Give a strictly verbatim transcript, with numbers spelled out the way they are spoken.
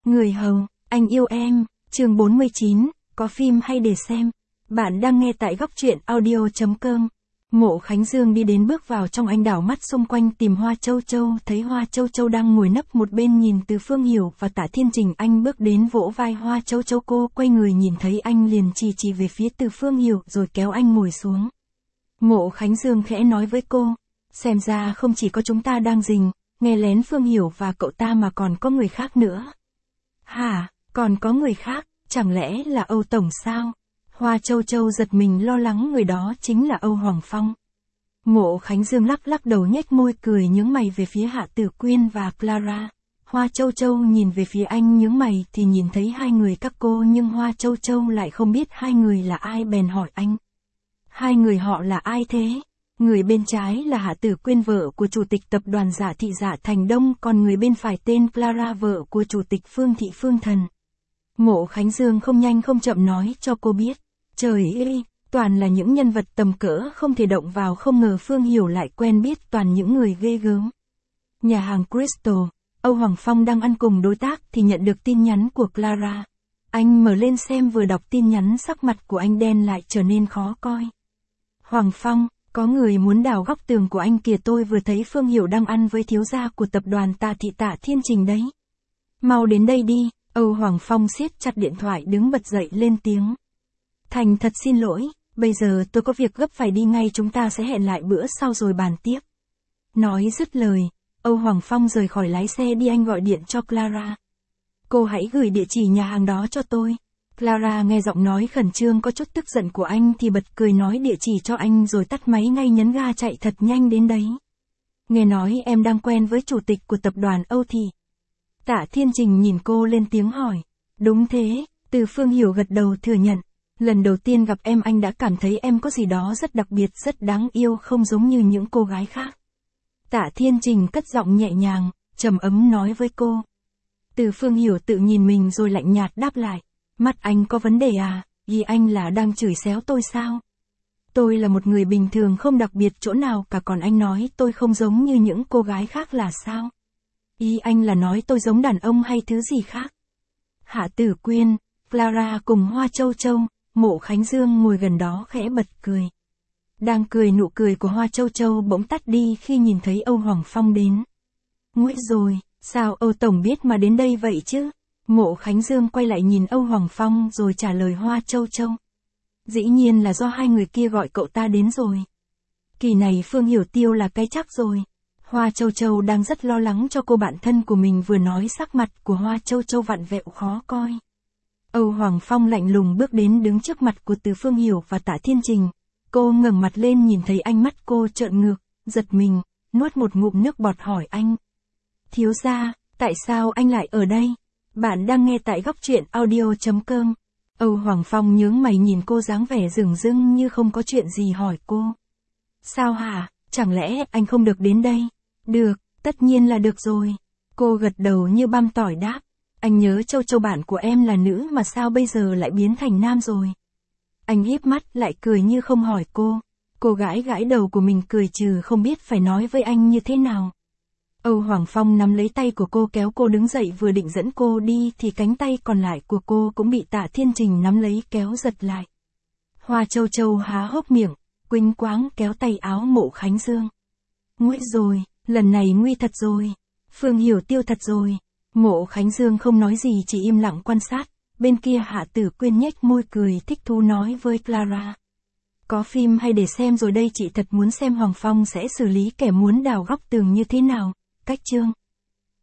Người hầu, anh yêu em, chương bốn mươi chín, có phim hay để xem. Bạn đang nghe tại góc truyện audio chấm com. Mộ Khánh Dương đi đến bước vào trong, anh đảo mắt xung quanh tìm Hoa Châu Châu, thấy Hoa Châu Châu đang ngồi nấp một bên nhìn Từ Phương Hiểu và Tạ Thiên Trình. Anh bước đến vỗ vai Hoa Châu Châu, cô quay người nhìn thấy anh liền chỉ chỉ về phía Từ Phương Hiểu rồi kéo anh ngồi xuống. Mộ Khánh Dương khẽ nói với cô, xem ra không chỉ có chúng ta đang rình, nghe lén Phương Hiểu và cậu ta mà còn có người khác nữa. Hả, còn có người khác, chẳng lẽ là Âu Tổng sao? Hoa Châu Châu giật mình lo lắng người đó chính là Âu Hoàng Phong. Mộ Khánh Dương lắc lắc đầu nhếch môi cười nhướng mày về phía Hạ Tử Quyên và Clara. Hoa Châu Châu nhìn về phía anh nhướng mày thì nhìn thấy hai người các cô, nhưng Hoa Châu Châu lại không biết hai người là ai bèn hỏi anh. Hai người họ là ai thế? Người bên trái là Hạ Tử Quyên, vợ của chủ tịch tập đoàn Giả Thị Giả Thành Đông, còn người bên phải tên Clara, vợ của chủ tịch Phương Thị Phương Thần. Mộ Khánh Dương không nhanh không chậm nói cho cô biết. Trời ơi, toàn là những nhân vật tầm cỡ không thể động vào, không ngờ Phương Hiểu lại quen biết toàn những người ghê gớm. Nhà hàng Crystal, Âu Hoàng Phong đang ăn cùng đối tác thì nhận được tin nhắn của Clara. Anh mở lên xem, vừa đọc tin nhắn sắc mặt của anh đen lại trở nên khó coi. Hoàng Phong, có người muốn đào góc tường của anh kìa, tôi vừa thấy Phương Hiểu đang ăn với thiếu gia của tập đoàn Tạ Thị Tạ Thiên Trình đấy. Mau đến đây đi. Âu Hoàng Phong siết chặt điện thoại đứng bật dậy lên tiếng. Thành thật xin lỗi, bây giờ tôi có việc gấp phải đi ngay, chúng ta sẽ hẹn lại bữa sau rồi bàn tiếp. Nói dứt lời, Âu Hoàng Phong rời khỏi, lái xe đi. Anh gọi điện cho Clara. Cô hãy gửi địa chỉ nhà hàng đó cho tôi. Clara nghe giọng nói khẩn trương có chút tức giận của anh thì bật cười nói địa chỉ cho anh rồi tắt máy ngay, nhấn ga chạy thật nhanh đến đấy. Nghe nói em đang quen với chủ tịch của tập đoàn Âu Thị. Tạ Thiên Trình nhìn cô lên tiếng hỏi. Đúng thế, Từ Phương Hiểu gật đầu thừa nhận. Lần đầu tiên gặp em anh đã cảm thấy em có gì đó rất đặc biệt, rất đáng yêu, không giống như những cô gái khác. Tạ Thiên Trình cất giọng nhẹ nhàng, trầm ấm nói với cô. Từ Phương Hiểu tự nhìn mình rồi lạnh nhạt đáp lại. Mắt anh có vấn đề à, ý anh là đang chửi xéo tôi sao? Tôi là một người bình thường không đặc biệt chỗ nào cả, còn anh nói tôi không giống như những cô gái khác là sao? Ý anh là nói tôi giống đàn ông hay thứ gì khác? Hạ Tử Quyên, Clara cùng Hoa Châu Châu, Mộ Khánh Dương ngồi gần đó khẽ bật cười. Đang cười, nụ cười của Hoa Châu Châu bỗng tắt đi khi nhìn thấy Âu Hoàng Phong đến. Nguy rồi, sao Âu Tổng biết mà đến đây vậy chứ? Mộ Khánh Dương quay lại nhìn Âu Hoàng Phong rồi trả lời Hoa Châu Châu. Dĩ nhiên là do hai người kia gọi cậu ta đến rồi. Kỳ này Phương Hiểu tiêu là cái chắc rồi. Hoa Châu Châu đang rất lo lắng cho cô bạn thân của mình, vừa nói sắc mặt của Hoa Châu Châu vặn vẹo khó coi. Âu Hoàng Phong lạnh lùng bước đến đứng trước mặt của Từ Phương Hiểu và Tạ Thiên Trình. Cô ngẩng mặt lên nhìn thấy ánh mắt cô trợn ngược, giật mình, nuốt một ngụm nước bọt hỏi anh. Thiếu gia, tại sao anh lại ở đây? Bạn đang nghe tại góc truyện audio chấm com. Âu Hoàng Phong nhướng mày nhìn cô dáng vẻ dửng dưng như không có chuyện gì hỏi cô. Sao hả, chẳng lẽ anh không được đến đây? Được, tất nhiên là được rồi. Cô gật đầu như băm tỏi đáp. Anh nhớ Châu Châu bạn của em là nữ mà sao bây giờ lại biến thành nam rồi? Anh híp mắt lại cười như không hỏi cô. Cô gãi gãi đầu của mình cười trừ không biết phải nói với anh như thế nào. Âu Hoàng Phong nắm lấy tay của cô kéo cô đứng dậy, vừa định dẫn cô đi thì cánh tay còn lại của cô cũng bị Tạ Thiên Trình nắm lấy kéo giật lại. Hoa Châu Châu há hốc miệng, quỳnh quáng kéo tay áo Mộ Khánh Dương. Nguy rồi, lần này nguy thật rồi. Phương Hiểu tiêu thật rồi. Mộ Khánh Dương không nói gì, chỉ im lặng quan sát. Bên kia Hạ Tử Quyên nhếch môi cười thích thú nói với Clara. Có phim hay để xem rồi đây, chị thật muốn xem Hoàng Phong sẽ xử lý kẻ muốn đào góc tường như thế nào. Cách chương